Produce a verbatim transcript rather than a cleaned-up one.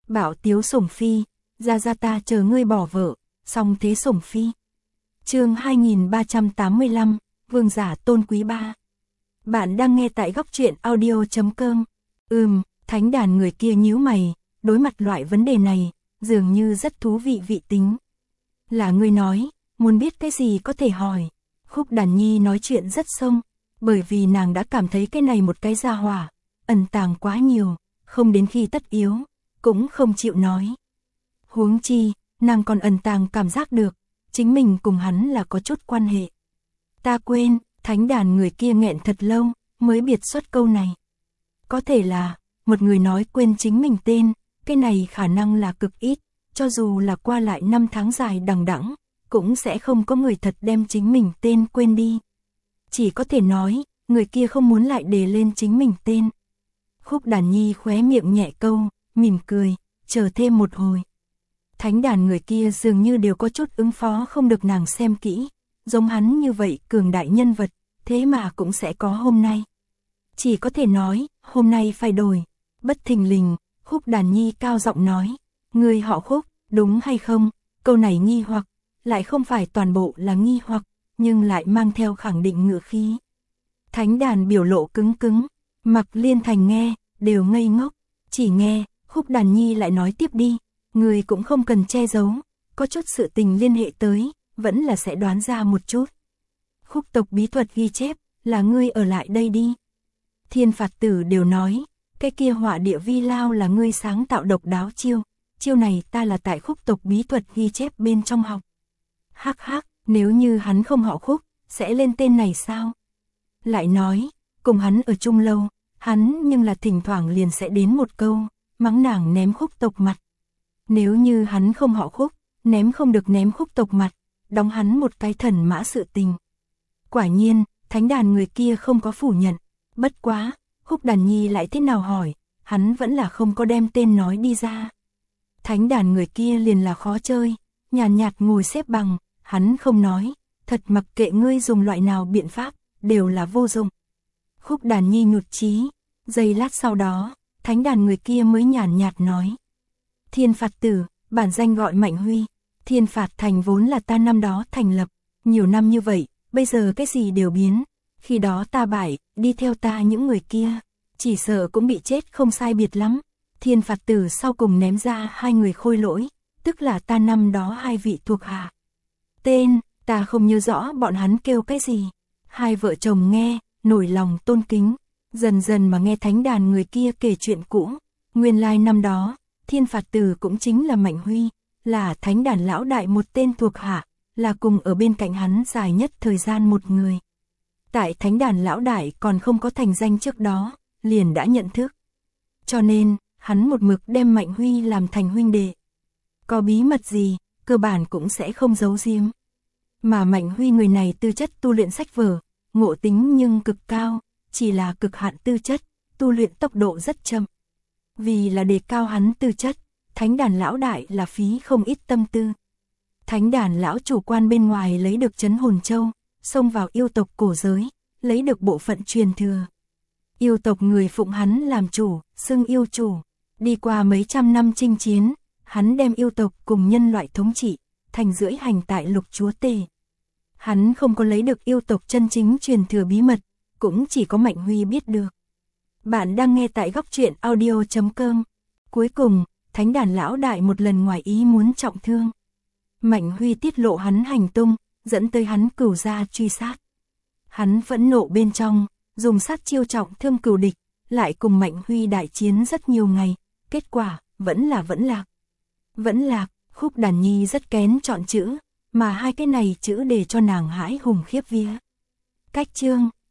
Bảo tiếu sủng phi, ra ra ta chờ ngươi bỏ vợ, song thế sủng phi. Chương hai nghìn ba trăm tám mươi lăm, Vương giả tôn quý ba. Bạn đang nghe tại góc truyện audio chấm com. Ừm, thánh đàn người kia nhíu mày, đối mặt loại vấn đề này, dường như rất thú vị vị tính. Là ngươi nói, muốn biết cái gì có thể hỏi. Khúc Đàn Nhi nói chuyện rất sông, bởi vì nàng đã cảm thấy cái này một cái gia hỏa, ẩn tàng quá nhiều, không đến khi tất yếu, cũng không chịu nói. Huống chi, nàng còn ẩn tàng cảm giác được, chính mình cùng hắn là có chút quan hệ. Ta quên, thánh đàn người kia nghẹn thật lâu, mới biệt xuất câu này. Có thể là, một người nói quên chính mình tên, cái này khả năng là cực ít, cho dù là qua lại năm tháng dài đằng đẵng, cũng sẽ không có người thật đem chính mình tên quên đi. Chỉ có thể nói, người kia không muốn lại đề lên chính mình tên. Khúc Đàn Nhi khóe miệng nhẹ câu, mỉm cười, chờ thêm một hồi. Thánh đàn người kia dường như đều có chút ứng phó không được nàng xem kỹ, giống hắn như vậy cường đại nhân vật, thế mà cũng sẽ có hôm nay. Chỉ có thể nói, hôm nay phải đổi. Bất thình lình, Khúc Đàn Nhi cao giọng nói, người họ Khúc, đúng hay không? Câu này nghi hoặc, lại không phải toàn bộ là nghi hoặc, nhưng lại mang theo khẳng định ngữ khí. Thánh đàn biểu lộ cứng cứng, Mặc Liên Thành nghe, đều ngây ngốc, chỉ nghe, Khúc Đàn Nhi lại nói tiếp đi, người cũng không cần che giấu, có chút sự tình liên hệ tới, vẫn là sẽ đoán ra một chút. Khúc tộc bí thuật ghi chép, là ngươi ở lại đây đi. Thiên Phạt Tử đều nói, cái kia họa địa vi lao là ngươi sáng tạo độc đáo chiêu, chiêu này ta là tại Khúc tộc bí thuật ghi chép bên trong học. Hắc hắc, nếu như hắn không họ Khúc, sẽ lên tên này sao? Lại nói, cùng hắn ở chung lâu, hắn nhưng là thỉnh thoảng liền sẽ đến một câu, mắng nàng ném Khúc tộc mặt. Nếu như hắn không họ Khúc, ném không được ném Khúc tộc mặt, đóng hắn một cái thần mã sự tình. Quả nhiên, thánh đàn người kia không có phủ nhận, bất quá, Khúc Đàn Nhi lại thế nào hỏi, hắn vẫn là không có đem tên nói đi ra. Thánh đàn người kia liền là khó chơi, nhàn nhạt, nhạt ngồi xếp bằng, hắn không nói, thật mặc kệ ngươi dùng loại nào biện pháp, đều là vô dụng. Khúc Đàn Nhi nhụt chí, giây lát sau đó, thánh đàn người kia mới nhàn nhạt nói. Thiên Phạt Tử, bản danh gọi Mạnh Huy, Thiên Phạt Thành vốn là ta năm đó thành lập, nhiều năm như vậy, bây giờ cái gì đều biến, khi đó ta bại, đi theo ta những người kia, chỉ sợ cũng bị chết không sai biệt lắm. Thiên Phạt Tử sau cùng ném ra hai người khôi lỗi, tức là ta năm đó hai vị thuộc hạ. Tên, ta không nhớ rõ bọn hắn kêu cái gì. Hai vợ chồng nghe, nổi lòng tôn kính, dần dần mà nghe thánh đàn người kia kể chuyện cũ. Nguyên lai năm đó, Thiên Phạt Tử cũng chính là Mạnh Huy, là thánh đàn lão đại một tên thuộc hạ, là cùng ở bên cạnh hắn dài nhất thời gian một người. Tại thánh đàn lão đại còn không có thành danh trước đó, liền đã nhận thức. Cho nên, hắn một mực đem Mạnh Huy làm thành huynh đệ. Có bí mật gì, cơ bản cũng sẽ không giấu giếm. Mà Mạnh Huy người này tư chất tu luyện sách vở, ngộ tính nhưng cực cao, chỉ là cực hạn tư chất, tu luyện tốc độ rất chậm. Vì là đề cao hắn tư chất, thánh đàn lão đại là phí không ít tâm tư. Thánh đàn lão chủ quan bên ngoài lấy được trấn hồn châu, xông vào yêu tộc cổ giới, lấy được bộ phận truyền thừa. Yêu tộc người phụng hắn làm chủ, xưng yêu chủ. Đi qua mấy trăm năm chinh chiến, hắn đem yêu tộc cùng nhân loại thống trị, thành rưỡi hành tại lục chúa tể. Hắn không có lấy được yêu tộc chân chính truyền thừa bí mật, cũng chỉ có Mạnh Huy biết được. Bạn đang nghe tại góc truyện audio chấm com. Cuối cùng, thánh đàn lão đại một lần ngoài ý muốn trọng thương. Mạnh Huy tiết lộ hắn hành tung, dẫn tới hắn cửu gia truy sát. Hắn phẫn nộ bên trong, dùng sát chiêu trọng thương cửu địch, lại cùng Mạnh Huy đại chiến rất nhiều ngày, kết quả, vẫn là vẫn lạc. Vẫn lạc, Khúc Đàn Nhi rất kén chọn chữ, mà hai cái này chữ để cho nàng hãi hùng khiếp vía. Cách chương